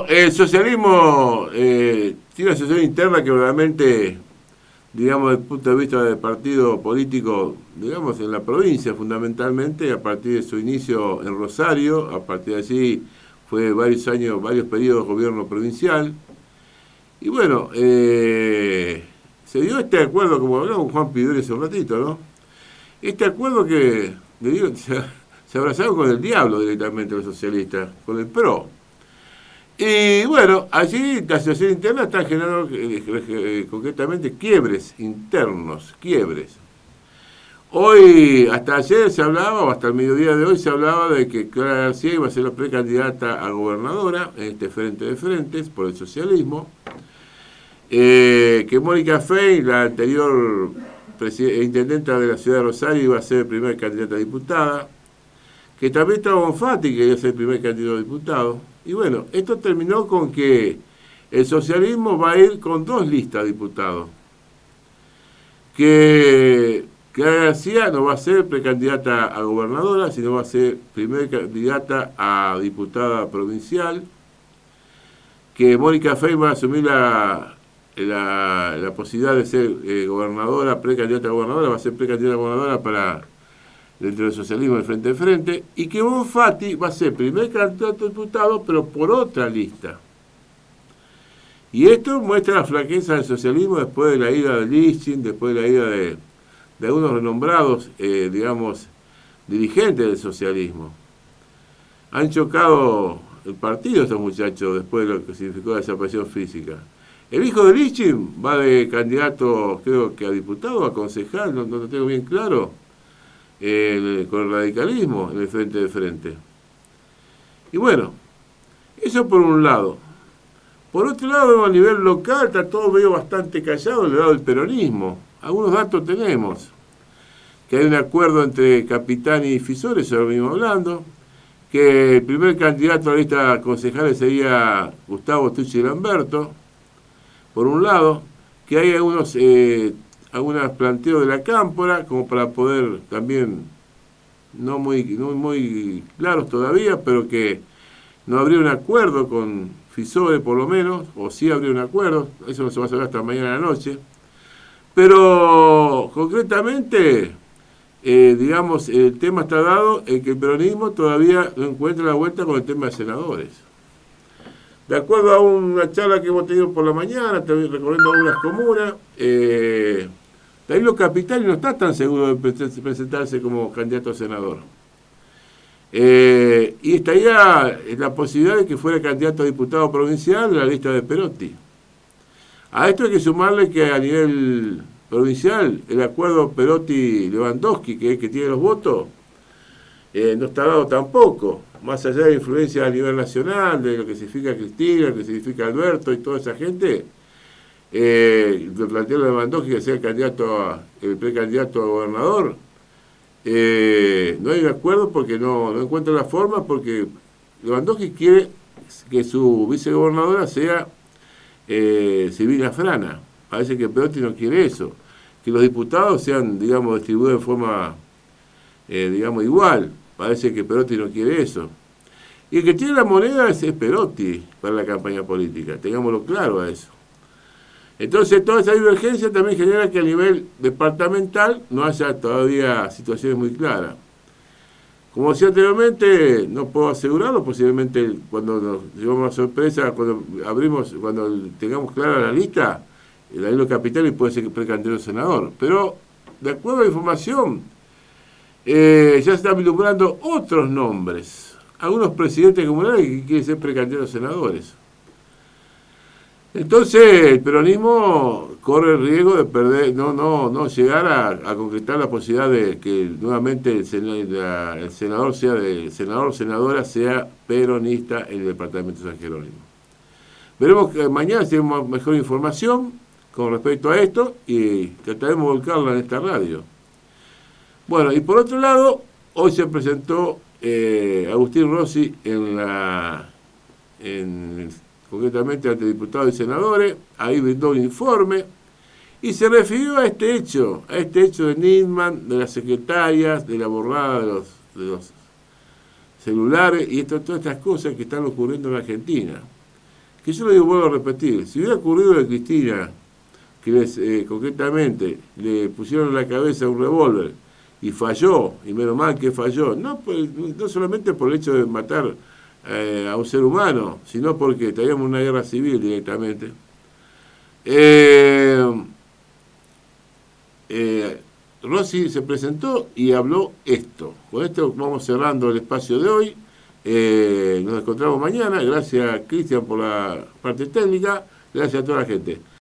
Bueno, el socialismo tiene una situación interna que realmente, digamos, desde el punto de vista del partido político, digamos, en la provincia fundamentalmente, a partir de su inicio en Rosario, a partir de allí fue varios años, varios periodos de gobierno provincial. Y bueno, se dio este acuerdo, como hablaba con Juan Pidori hace un ratito, ¿no? Este acuerdo que, le digo, se abrazaron con el diablo directamente los socialistas, con el PRO. Y bueno, allí la situación interna está generando concretamente quiebres internos, quiebres. Hoy, hasta ayer se hablaba, o hasta el mediodía de hoy se hablaba de que Clara García iba a ser la precandidata a gobernadora en este frente de frentes por el socialismo, que Mónica Fey, la anterior intendenta de la ciudad de Rosario, iba a ser primera candidata a diputada, que también estaba Bonfatti, que iba a ser el primer candidato a diputado. Y bueno, esto terminó con que el socialismo va a ir con 2 listas de diputados. Que Clara García no va a ser precandidata a gobernadora, sino va a ser primera candidata a diputada provincial. Que Mónica Fey va a asumir la posibilidad de ser gobernadora, precandidata a gobernadora, va a ser precandidata a gobernadora para dentro del socialismo del frente de frente, y que Bonfatti va a ser primer candidato a diputado, pero por otra lista. Y esto muestra la flaqueza del socialismo después de la ida de Lichtin, después de la ida de algunos renombrados, digamos, dirigentes del socialismo. Han chocado el partido estos muchachos después de lo que significó la desaparición física. El hijo de Lichtin va de candidato, creo que a diputado, a concejal, no lo tengo bien claro, con el radicalismo en el frente de frente. Y bueno, eso por un lado. Por otro lado, a nivel local está todo medio bastante callado del lado del peronismo. Algunos datos tenemos. Que hay un acuerdo entre Capitani y Fisore, eso lo venimos hablando. Que el primer candidato a la lista de concejales sería Gustavo Tucci Lamberto, por un lado. Que hay algunos planteos de la Cámpora, como para poder también, no muy claros todavía, pero que no habría un acuerdo con Fisore por lo menos, o sí habría un acuerdo, eso no se va a saber hasta mañana a la noche. Pero concretamente, digamos, el tema está dado en que el peronismo todavía no encuentra la vuelta con el tema de senadores. De acuerdo a una charla que hemos tenido por la mañana, también recorriendo algunas comunas, Danilo Capitani no está tan seguro de presentarse como candidato a senador. Y estaría la posibilidad de que fuera candidato a diputado provincial de la lista de Perotti. A esto hay que sumarle que a nivel provincial, el acuerdo Perotti-Lewandowski, que es el que tiene los votos, no está dado tampoco. Más allá de la influencia a nivel nacional, de lo que significa Cristina, lo que significa Alberto y toda esa gente, lo planteó Lewandowski que sea el precandidato a gobernador, no hay un acuerdo porque no encuentra la forma, porque Lewandowski quiere que su vicegobernadora sea Silvina Frana. Parece que Perotti no quiere eso, que los diputados sean, digamos, distribuidos de forma, digamos, igual. Parece que Perotti no quiere eso. Y el que tiene la moneda es Perotti para la campaña política, tengámoslo claro a eso. Entonces, toda esa divergencia también genera que a nivel departamental no haya todavía situaciones muy claras. Como decía anteriormente, no puedo asegurarlo, posiblemente cuando nos llevamos la sorpresa, cuando tengamos clara la lista, el Danilo Capitani puede ser precandidato a senador. Pero, de acuerdo a la información, ya se están vislumbrando otros nombres. Algunos presidentes comunales que quieren ser precandidatos a senadores. Entonces, el peronismo corre el riesgo de perder, no llegar a concretar la posibilidad de que nuevamente el senador senadora sea peronista en el departamento de San Jerónimo. Veremos que mañana tenemos mejor información con respecto a esto y trataremos de volcarla en esta radio. Bueno, y por otro lado, hoy se presentó Agustín Rossi concretamente ante diputados y senadores, ahí brindó un informe y se refirió a este hecho de Nisman, de las secretarias, de la borrada de los celulares y todas estas cosas que están ocurriendo en Argentina. que yo lo digo, vuelvo a repetir, si hubiera ocurrido de Cristina, que concretamente le pusieron en la cabeza un revólver y falló, y menos mal que falló, no solamente por el hecho de matar a un ser humano, sino porque estaríamos en una guerra civil directamente. Rossi se presentó y habló esto. Con esto vamos cerrando el espacio de hoy. Nos encontramos mañana. Gracias, Cristian, por la parte técnica. Gracias a toda la gente.